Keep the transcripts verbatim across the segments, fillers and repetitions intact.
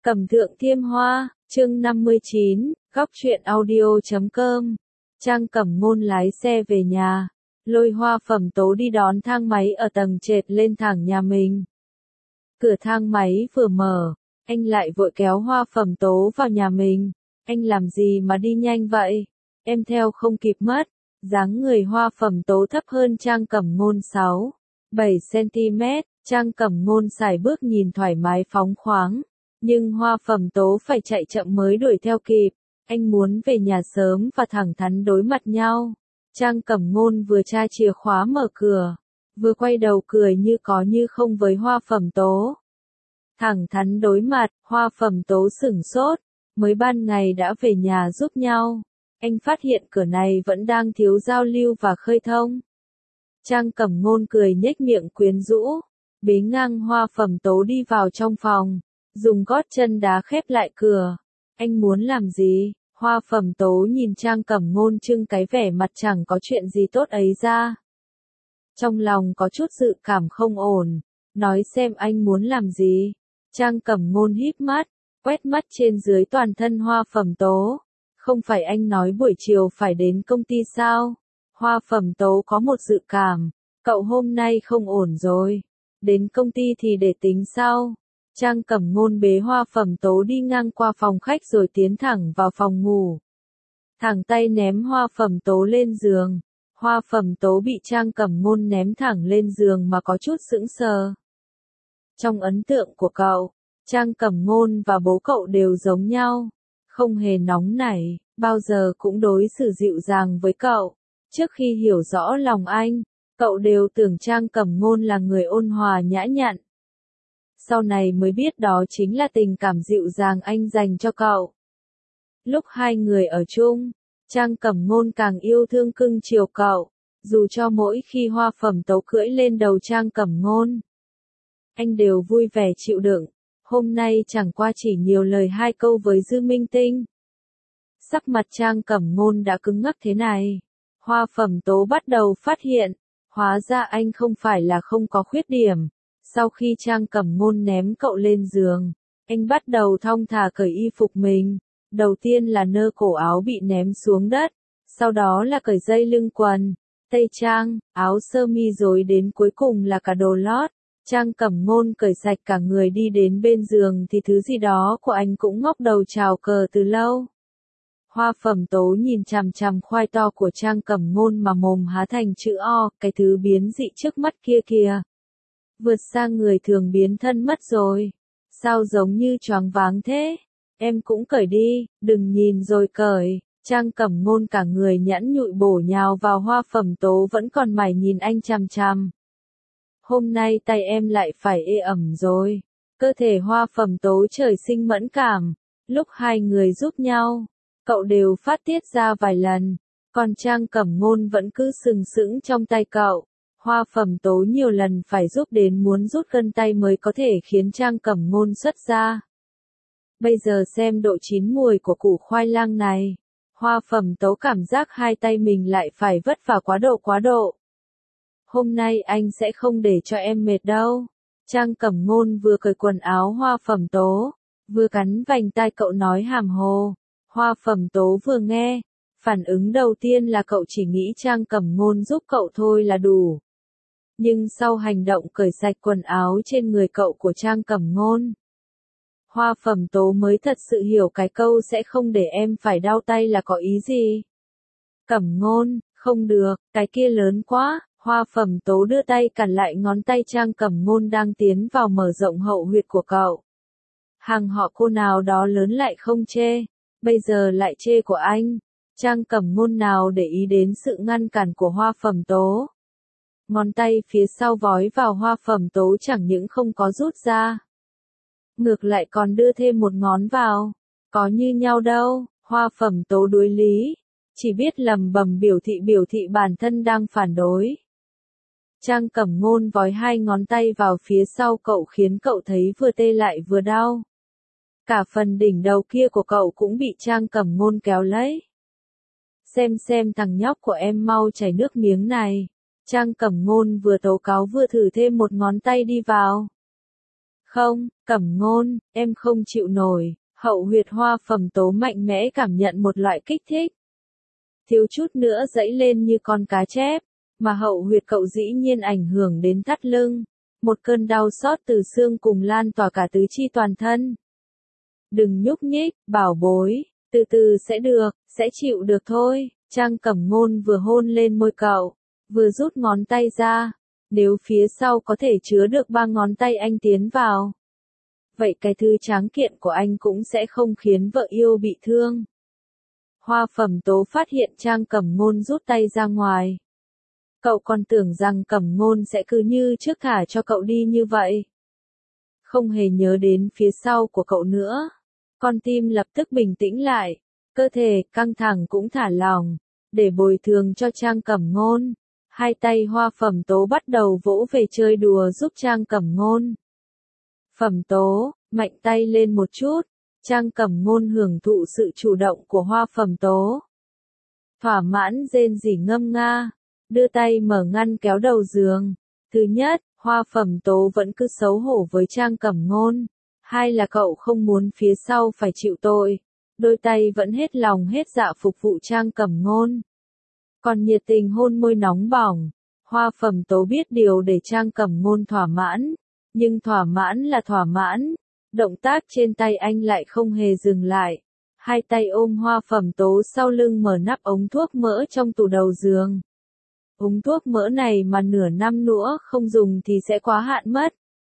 Cẩm Thượng Thiêm Hoa, chương năm mươi chín, góc truyện audio chấm com. Trang Cẩm Ngôn lái xe về nhà, lôi Hoa Phẩm Tố đi đón thang máy ở tầng trệt lên thẳng nhà mình. Cửa thang máy vừa mở, anh lại vội kéo Hoa Phẩm Tố vào nhà mình. Anh làm gì mà đi nhanh vậy? Em theo không kịp mất. Dáng người Hoa Phẩm Tố thấp hơn Trang Cẩm Ngôn sáu, bảy xăng-ti-mét, Trang Cẩm Ngôn sải bước nhìn thoải mái phóng khoáng. Nhưng Hoa Phẩm Tố phải chạy chậm mới đuổi theo kịp. Anh muốn về nhà sớm và thẳng thắn đối mặt nhau. Trang Cẩm Ngôn vừa tra chìa khóa mở cửa, vừa quay đầu cười như có như không với Hoa Phẩm Tố. Thẳng thắn đối mặt, Hoa Phẩm Tố sửng sốt, mới ban ngày đã về nhà giúp nhau. Anh phát hiện cửa này vẫn đang thiếu giao lưu và khơi thông. Trang Cẩm Ngôn cười nhếch miệng quyến rũ, bế ngang Hoa Phẩm Tố đi vào trong phòng, dùng gót chân đá khép lại cửa. Anh muốn làm gì? Hoa Phẩm Tố nhìn Trang Cẩm Ngôn trưng cái vẻ mặt chẳng có chuyện gì tốt ấy ra. Trong lòng có chút dự cảm không ổn, nói xem anh muốn làm gì. Trang Cẩm Ngôn híp mắt, quét mắt trên dưới toàn thân Hoa Phẩm Tố. Không phải anh nói buổi chiều phải đến công ty sao? Hoa Phẩm Tố có một dự cảm, cậu hôm nay không ổn rồi. Đến công ty thì để tính sau. Trang Cẩm Ngôn bế Hoa Phẩm Tố đi ngang qua phòng khách rồi tiến thẳng vào phòng ngủ. Thẳng tay ném Hoa Phẩm Tố lên giường. Hoa Phẩm Tố bị Trang Cẩm Ngôn ném thẳng lên giường mà có chút sững sờ. Trong ấn tượng của cậu, Trang Cẩm Ngôn và bố cậu đều giống nhau. Không hề nóng nảy, bao giờ cũng đối xử dịu dàng với cậu. Trước khi hiểu rõ lòng anh, cậu đều tưởng Trang Cẩm Ngôn là người ôn hòa nhã nhặn. Sau này mới biết đó chính là tình cảm dịu dàng anh dành cho cậu. Lúc hai người ở chung, Trang Cẩm Ngôn càng yêu thương cưng chiều cậu, dù cho mỗi khi Hoa Phẩm Tố cưỡi lên đầu Trang Cẩm Ngôn, anh đều vui vẻ chịu đựng. Hôm nay chẳng qua chỉ nhiều lời hai câu với Dư Minh Tinh. Sắc mặt Trang Cẩm Ngôn đã cứng ngắc thế này. Hoa Phẩm Tố bắt đầu phát hiện, hóa ra anh không phải là không có khuyết điểm. Sau khi Trang Cẩm Ngôn ném cậu lên giường, anh bắt đầu thong thả cởi y phục mình. Đầu tiên là nơ cổ áo bị ném xuống đất, sau đó là cởi dây lưng quần, tây trang, áo sơ mi rồi đến cuối cùng là cả đồ lót. Trang Cẩm Ngôn cởi sạch cả người đi đến bên giường thì thứ gì đó của anh cũng ngóc đầu chào cờ từ lâu. Hoa Phẩm Tố nhìn chằm chằm khoai to của Trang Cẩm Ngôn mà mồm há thành chữ O, cái thứ biến dị trước mắt kia kìa. Vượt sang người thường biến thân mất rồi. Sao giống như choáng váng thế? Em cũng cởi đi, đừng nhìn rồi cởi. Trang Cẩm Ngôn cả người nhẵn nhụi bổ nhào vào Hoa Phẩm Tố vẫn còn mải nhìn anh chằm chằm. Hôm nay tay em lại phải ê ẩm rồi. Cơ thể Hoa Phẩm Tố trời sinh mẫn cảm. Lúc hai người giúp nhau, cậu đều phát tiết ra vài lần. Còn Trang Cẩm Ngôn vẫn cứ sừng sững trong tay cậu. Hoa Phẩm Tố nhiều lần phải giúp đến muốn rút gân tay mới có thể khiến Trang Cẩm Ngôn xuất ra. Bây giờ xem độ chín mùi của củ khoai lang này. Hoa Phẩm Tố cảm giác hai tay mình lại phải vất vả quá độ quá độ. Hôm nay anh sẽ không để cho em mệt đâu. Trang Cẩm Ngôn vừa cởi quần áo Hoa Phẩm Tố, vừa cắn vành tai cậu nói hàm hồ. Hoa Phẩm Tố vừa nghe, phản ứng đầu tiên là cậu chỉ nghĩ Trang Cẩm Ngôn giúp cậu thôi là đủ. Nhưng sau hành động cởi sạch quần áo trên người cậu của Trang Cẩm Ngôn, Hoa Phẩm Tố mới thật sự hiểu cái câu sẽ không để em phải đau tay là có ý gì. Cẩm Ngôn, không được, cái kia lớn quá. Hoa Phẩm Tố đưa tay cản lại ngón tay Trang Cẩm Ngôn đang tiến vào mở rộng hậu huyệt của cậu. Hàng họ cô nào đó lớn lại không chê, bây giờ lại chê của anh. Trang Cẩm Ngôn nào để ý đến sự ngăn cản của Hoa Phẩm Tố. Ngón tay phía sau vói vào Hoa Phẩm Tố chẳng những không có rút ra, ngược lại còn đưa thêm một ngón vào. Có như nhau đâu. Hoa Phẩm Tố đối lý, chỉ biết lầm bầm biểu thị biểu thị bản thân đang phản đối. Trang Cẩm Ngôn vói hai ngón tay vào phía sau cậu khiến cậu thấy vừa tê lại vừa đau. Cả phần đỉnh đầu kia của cậu cũng bị Trang Cẩm Ngôn kéo lấy. Xem xem thằng nhóc của em mau chảy nước miếng này. Trang Cẩm Ngôn vừa tố cáo vừa thử thêm một ngón tay đi vào. Không, Cẩm Ngôn, em không chịu nổi. Hậu huyệt Hoa Phẩm Tố mạnh mẽ cảm nhận một loại kích thích. Thiếu chút nữa dẫy lên như con cá chép, mà hậu huyệt cậu dĩ nhiên ảnh hưởng đến thắt lưng. Một cơn đau xót từ xương cùng lan tỏa cả tứ chi toàn thân. Đừng nhúc nhích, bảo bối, từ từ sẽ được, sẽ chịu được thôi. Trang Cẩm Ngôn vừa hôn lên môi cậu, vừa rút ngón tay ra. Nếu phía sau có thể chứa được ba ngón tay anh tiến vào, vậy cái thứ tráng kiện của anh cũng sẽ không khiến vợ yêu bị thương. Hoa Phẩm Tố phát hiện Trang Cẩm Ngôn rút tay ra ngoài. Cậu còn tưởng rằng Cẩm Ngôn sẽ cứ như trước thả cho cậu đi như vậy. Không hề nhớ đến phía sau của cậu nữa. Con tim lập tức bình tĩnh lại, cơ thể căng thẳng cũng thả lỏng, để bồi thường cho Trang Cẩm Ngôn. Hai tay Hoa Phẩm Tố bắt đầu vỗ về chơi đùa giúp Trang Cẩm Ngôn. Phẩm Tố, mạnh tay lên một chút. Trang Cẩm Ngôn hưởng thụ sự chủ động của Hoa Phẩm Tố. Thỏa mãn rên rỉ ngâm nga, đưa tay mở ngăn kéo đầu giường. Thứ nhất, Hoa Phẩm Tố vẫn cứ xấu hổ với Trang Cẩm Ngôn. Hai là cậu không muốn phía sau phải chịu tội. Đôi tay vẫn hết lòng hết dạ phục vụ Trang Cẩm Ngôn. Còn nhiệt tình hôn môi nóng bỏng. Hoa Phẩm Tố biết điều để Trang Cẩm Ngôn thỏa mãn. Nhưng thỏa mãn là thỏa mãn. Động tác trên tay anh lại không hề dừng lại. Hai tay ôm Hoa Phẩm Tố sau lưng mở nắp ống thuốc mỡ trong tủ đầu giường. Ống thuốc mỡ này mà nửa năm nữa không dùng thì sẽ quá hạn mất.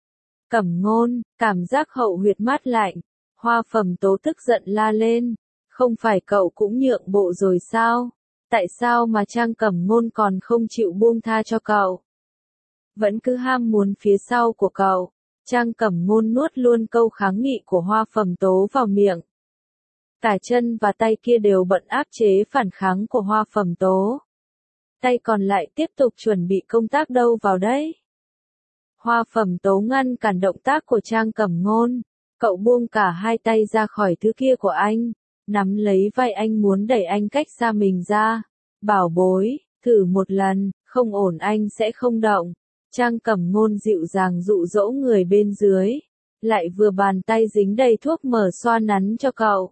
Cẩm Ngôn, cảm giác hậu huyệt mát lạnh. Hoa Phẩm Tố tức giận la lên. Không phải cậu cũng nhượng bộ rồi sao? Tại sao mà Trang Cẩm Ngôn còn không chịu buông tha cho cậu? Vẫn cứ ham muốn phía sau của cậu. Trang Cẩm Ngôn nuốt luôn câu kháng nghị của Hoa Phẩm Tố vào miệng. Cả chân và tay kia đều bận áp chế phản kháng của Hoa Phẩm Tố. Tay còn lại tiếp tục chuẩn bị công tác đâu vào đấy. Hoa Phẩm Tố ngăn cản động tác của Trang Cẩm Ngôn. Cậu buông cả hai tay ra khỏi thứ kia của anh. Nắm lấy vai anh muốn đẩy anh cách xa mình ra. Bảo bối, thử một lần, không ổn anh sẽ không động. Trang Cẩm Ngôn dịu dàng dụ dỗ người bên dưới. Lại vừa bàn tay dính đầy thuốc mỡ xoa nắn cho cậu.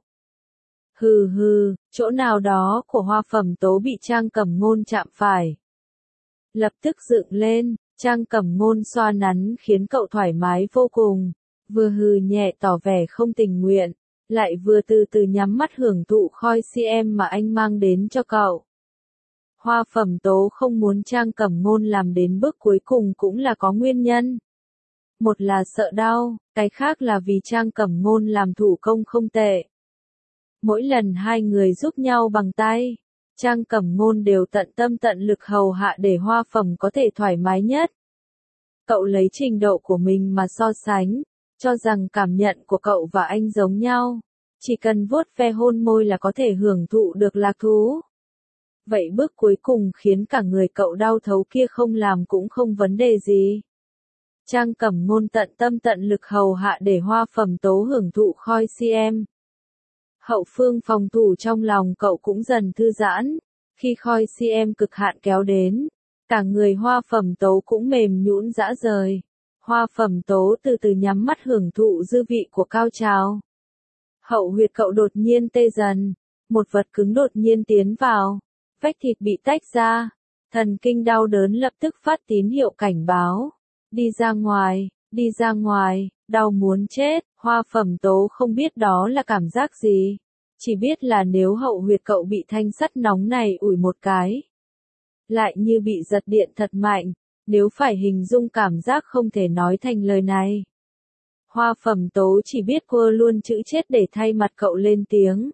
Hừ hừ, chỗ nào đó của Hoa Phẩm Tố bị Trang Cẩm Ngôn chạm phải. Lập tức dựng lên, Trang Cẩm Ngôn xoa nắn khiến cậu thoải mái vô cùng. Vừa hừ nhẹ tỏ vẻ không tình nguyện, lại vừa từ từ nhắm mắt hưởng thụ khói xê em mà anh mang đến cho cậu. Hoa Phẩm Tố không muốn Trang Cẩm Ngôn làm đến bước cuối cùng cũng là có nguyên nhân. Một là sợ đau, cái khác là vì Trang Cẩm Ngôn làm thủ công không tệ. Mỗi lần hai người giúp nhau bằng tay, Trang Cẩm Ngôn đều tận tâm tận lực hầu hạ để Hoa Phẩm có thể thoải mái nhất. Cậu lấy trình độ của mình mà so sánh, cho rằng cảm nhận của cậu và anh giống nhau. Chỉ cần vuốt ve hôn môi là có thể hưởng thụ được lạc thú. Vậy bước cuối cùng khiến cả người cậu đau thấu kia không làm cũng không vấn đề gì. Trang Cẩm Ngôn tận tâm tận lực hầu hạ để Hoa Phẩm Tố hưởng thụ khói xê em. Hậu phương phòng thủ trong lòng cậu cũng dần thư giãn. Khi khói xê em cực hạn kéo đến, cả người Hoa Phẩm Tố cũng mềm nhũn rã rời. Hoa Phẩm Tố từ từ nhắm mắt hưởng thụ dư vị của cao trào. Hậu huyệt cậu đột nhiên tê dần. Một vật cứng đột nhiên tiến vào. Vách thịt bị tách ra. Thần kinh đau đớn lập tức phát tín hiệu cảnh báo. Đi ra ngoài, đi ra ngoài, đau muốn chết. Hoa Phẩm Tố không biết đó là cảm giác gì. Chỉ biết là nếu hậu huyệt cậu bị thanh sắt nóng này ủi một cái, lại như bị giật điện thật mạnh. Nếu phải hình dung cảm giác không thể nói thành lời này. Hoa Phẩm Tố chỉ biết quơ luôn chữ chết để thay mặt cậu lên tiếng.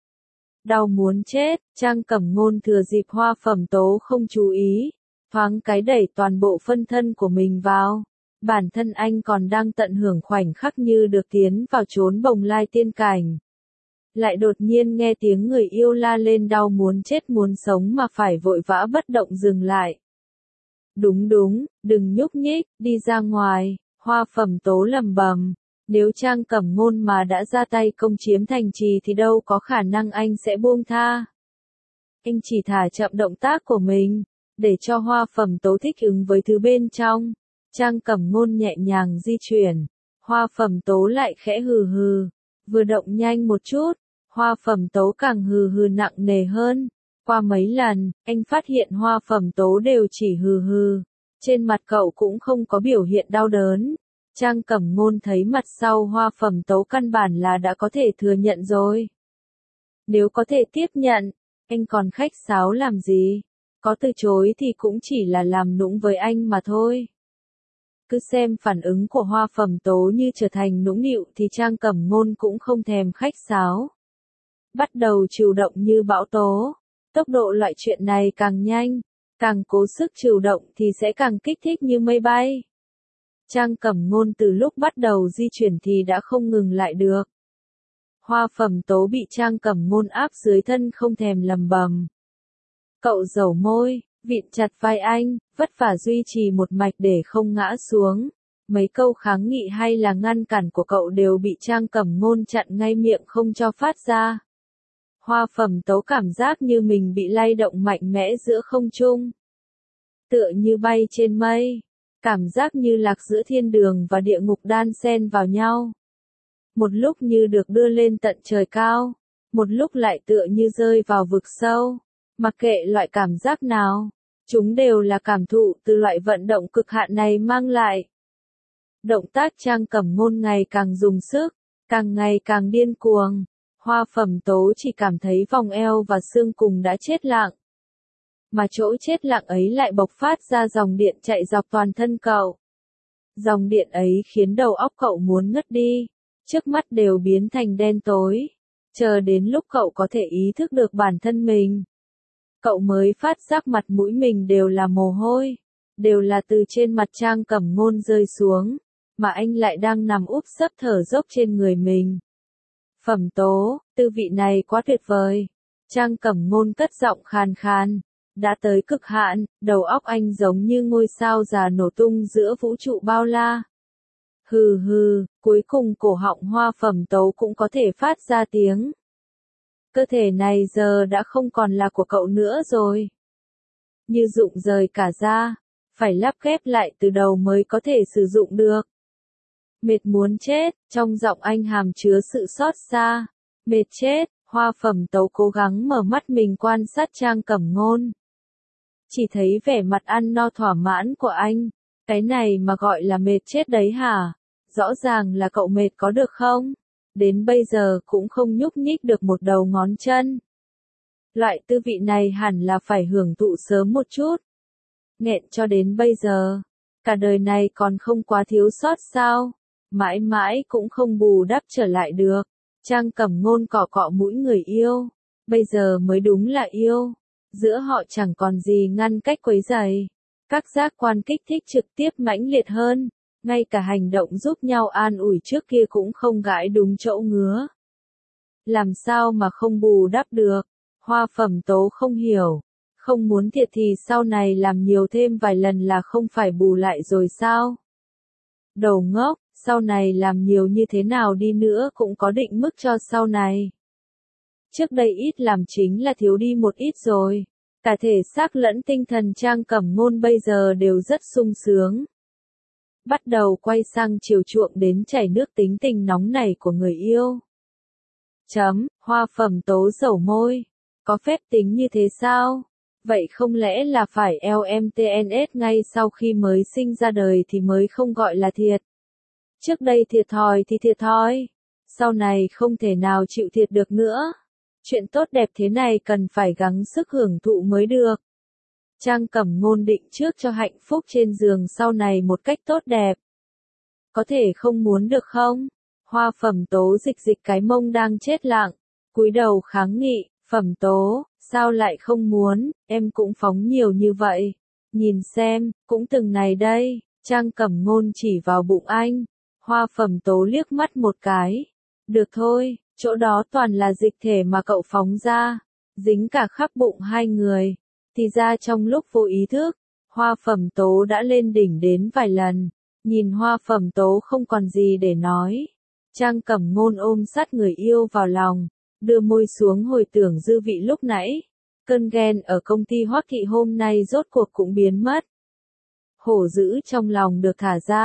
Đau muốn chết, Trang Cẩm Ngôn thừa dịp Hoa Phẩm Tố không chú ý, thoáng cái đẩy toàn bộ phân thân của mình vào. Bản thân anh còn đang tận hưởng khoảnh khắc như được tiến vào chốn bồng lai tiên cảnh. Lại đột nhiên nghe tiếng người yêu la lên đau muốn chết muốn sống mà phải vội vã bất động dừng lại. Đúng đúng, đừng nhúc nhích, đi ra ngoài. Hoa Phẩm Tố lẩm bẩm. Nếu Trang Cẩm Ngôn mà đã ra tay công chiếm thành trì thì đâu có khả năng anh sẽ buông tha. Anh chỉ thả chậm động tác của mình, để cho Hoa Phẩm Tố thích ứng với thứ bên trong. Trang Cẩm Ngôn nhẹ nhàng di chuyển. Hoa Phẩm Tố lại khẽ hừ hừ, vừa động nhanh một chút, Hoa Phẩm Tố càng hừ hừ nặng nề hơn. Qua mấy lần, anh phát hiện Hoa Phẩm Tố đều chỉ hừ hừ, trên mặt cậu cũng không có biểu hiện đau đớn. Trang Cẩm Ngôn thấy mặt sau Hoa Phẩm Tố căn bản là đã có thể thừa nhận rồi. Nếu có thể tiếp nhận, anh còn khách sáo làm gì? Có từ chối thì cũng chỉ là làm nũng với anh mà thôi. Cứ xem phản ứng của Hoa Phẩm Tố như trở thành nũng nịu thì Trang Cẩm Ngôn cũng không thèm khách sáo. Bắt đầu chủ động như bão tố. Tốc độ loại chuyện này càng nhanh, càng cố sức chủ động thì sẽ càng kích thích như mây bay. Trang Cẩm Ngôn từ lúc bắt đầu di chuyển thì đã không ngừng lại được. Hoa Phẩm Tố bị Trang Cẩm Ngôn áp dưới thân không thèm lầm bầm. Cậu dẩu môi, vịn chặt vai anh, vất vả duy trì một mạch để không ngã xuống. Mấy câu kháng nghị hay là ngăn cản của cậu đều bị Trang Cẩm Ngôn chặn ngay miệng không cho phát ra. Hoa Phẩm Tố cảm giác như mình bị lay động mạnh mẽ giữa không trung. Tựa như bay trên mây. Cảm giác như lạc giữa thiên đường và địa ngục đan xen vào nhau. Một lúc như được đưa lên tận trời cao. Một lúc lại tựa như rơi vào vực sâu. Mặc kệ loại cảm giác nào, chúng đều là cảm thụ từ loại vận động cực hạn này mang lại. Động tác Trang Cẩm Ngôn ngày càng dùng sức, càng ngày càng điên cuồng. Hoa Phẩm Tố chỉ cảm thấy vòng eo và xương cùng đã chết lặng. Mà chỗ chết lặng ấy lại bộc phát ra dòng điện chạy dọc toàn thân cậu. Dòng điện ấy khiến đầu óc cậu muốn ngất đi, trước mắt đều biến thành đen tối. Chờ đến lúc cậu có thể ý thức được bản thân mình, cậu mới phát giác mặt mũi mình đều là mồ hôi, đều là từ trên mặt Trang Cẩm Ngôn rơi xuống, mà anh lại đang nằm úp sấp thở dốc trên người mình. Phẩm Tố, tư vị này quá tuyệt vời. Trang Cẩm Ngôn cất giọng khàn khàn, đã tới cực hạn, đầu óc anh giống như ngôi sao già nổ tung giữa vũ trụ bao la. Hừ hừ, cuối cùng cổ họng Hoa Phẩm Tố cũng có thể phát ra tiếng. Cơ thể này giờ đã không còn là của cậu nữa rồi. Như rụng rời cả ra, phải lắp ghép lại từ đầu mới có thể sử dụng được. Mệt muốn chết, trong giọng anh hàm chứa sự xót xa. Mệt chết, Hoa Phẩm Tố cố gắng mở mắt mình quan sát Trang Cẩm Ngôn. Chỉ thấy vẻ mặt ăn no thỏa mãn của anh. Cái này mà gọi là mệt chết đấy hả? Rõ ràng là cậu mệt có được không? Đến bây giờ cũng không nhúc nhích được một đầu ngón chân. Loại tư vị này hẳn là phải hưởng thụ sớm một chút. Nghẹn cho đến bây giờ, cả đời này còn không quá thiếu sót sao? Mãi mãi cũng không bù đắp trở lại được. Trang Cẩm Ngôn cọ cọ mũi người yêu. Bây giờ mới đúng là yêu. Giữa họ chẳng còn gì ngăn cách quấy rầy. Các giác quan kích thích trực tiếp mãnh liệt hơn. Ngay cả hành động giúp nhau an ủi trước kia cũng không gãi đúng chỗ ngứa. Làm sao mà không bù đắp được? Hoa Phẩm Tố không hiểu. Không muốn thiệt thì sau này làm nhiều thêm vài lần là không phải bù lại rồi sao? Đồ ngốc, sau này làm nhiều như thế nào đi nữa cũng có định mức cho sau này. Trước đây ít làm chính là thiếu đi một ít rồi. Cả thể xác lẫn tinh thần Trang Cẩm Ngôn bây giờ đều rất sung sướng. Bắt đầu quay sang chiều chuộng đến chảy nước tính tình nóng nảy của người yêu. Chấm, Hoa Phẩm Tố dẩu môi. Có phép tính như thế sao? Vậy không lẽ là phải lờ em tê en ét ngay sau khi mới sinh ra đời thì mới không gọi là thiệt? Trước đây thiệt thòi thì thiệt thòi. Sau này không thể nào chịu thiệt được nữa. Chuyện tốt đẹp thế này cần phải gắng sức hưởng thụ mới được. Trang Cẩm Ngôn định trước cho hạnh phúc trên giường sau này một cách tốt đẹp. Có thể không muốn được không? Hoa Phẩm Tố dịch dịch cái mông đang chết lặng, cúi đầu kháng nghị. Phẩm Tố, sao lại không muốn, em cũng phóng nhiều như vậy. Nhìn xem, cũng từng này đây. Trang Cẩm Ngôn chỉ vào bụng anh. Hoa Phẩm Tố liếc mắt một cái. Được thôi, chỗ đó toàn là dịch thể mà cậu phóng ra, dính cả khắp bụng hai người. Thì ra trong lúc vô ý thức, Hoa Phẩm Tố đã lên đỉnh đến vài lần. Nhìn Hoa Phẩm Tố không còn gì để nói. Trang Cẩm Ngôn ôm sát người yêu vào lòng, đưa môi xuống hồi tưởng dư vị lúc nãy. Cơn ghen ở công ty Hoắc Thị hôm nay rốt cuộc cũng biến mất. Hổ dữ trong lòng được thả ra.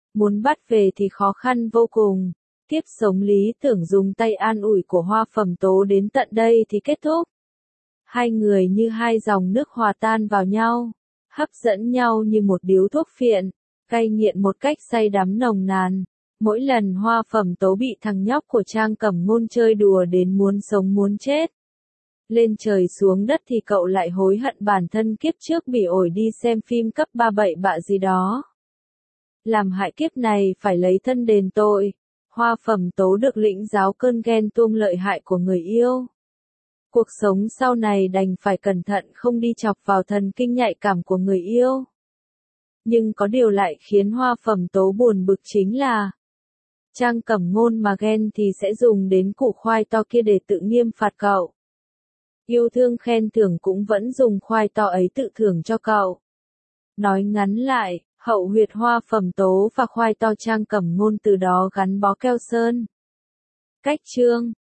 Muốn bắt về thì khó khăn vô cùng. Kiếp sống lý tưởng dùng tay an ủi của Hoa Phẩm Tố đến tận đây thì kết thúc. Hai người như hai dòng nước hòa tan vào nhau, hấp dẫn nhau như một điếu thuốc phiện, cay nghiện một cách say đắm nồng nàn. Mỗi lần Hoa Phẩm Tố bị thằng nhóc của Trang Cẩm Ngôn chơi đùa đến muốn sống muốn chết, lên trời xuống đất thì cậu lại hối hận bản thân kiếp trước bị ổi đi xem phim cấp ba bậy bạ gì đó. Làm hại kiếp này phải lấy thân đền tội. Hoa Phẩm Tố được lĩnh giáo cơn ghen tuông lợi hại của người yêu. Cuộc sống sau này đành phải cẩn thận không đi chọc vào thần kinh nhạy cảm của người yêu. Nhưng có điều lại khiến Hoa Phẩm Tố buồn bực chính là Trang Cẩm Ngôn mà ghen thì sẽ dùng đến củ khoai to kia để tự nghiêm phạt cậu. Yêu thương khen thưởng cũng vẫn dùng khoai to ấy tự thưởng cho cậu. Nói ngắn lại, hậu huyệt Hoa Phẩm Tố và khoai to Trang Cẩm Ngôn từ đó gắn bó keo sơn. Cách chương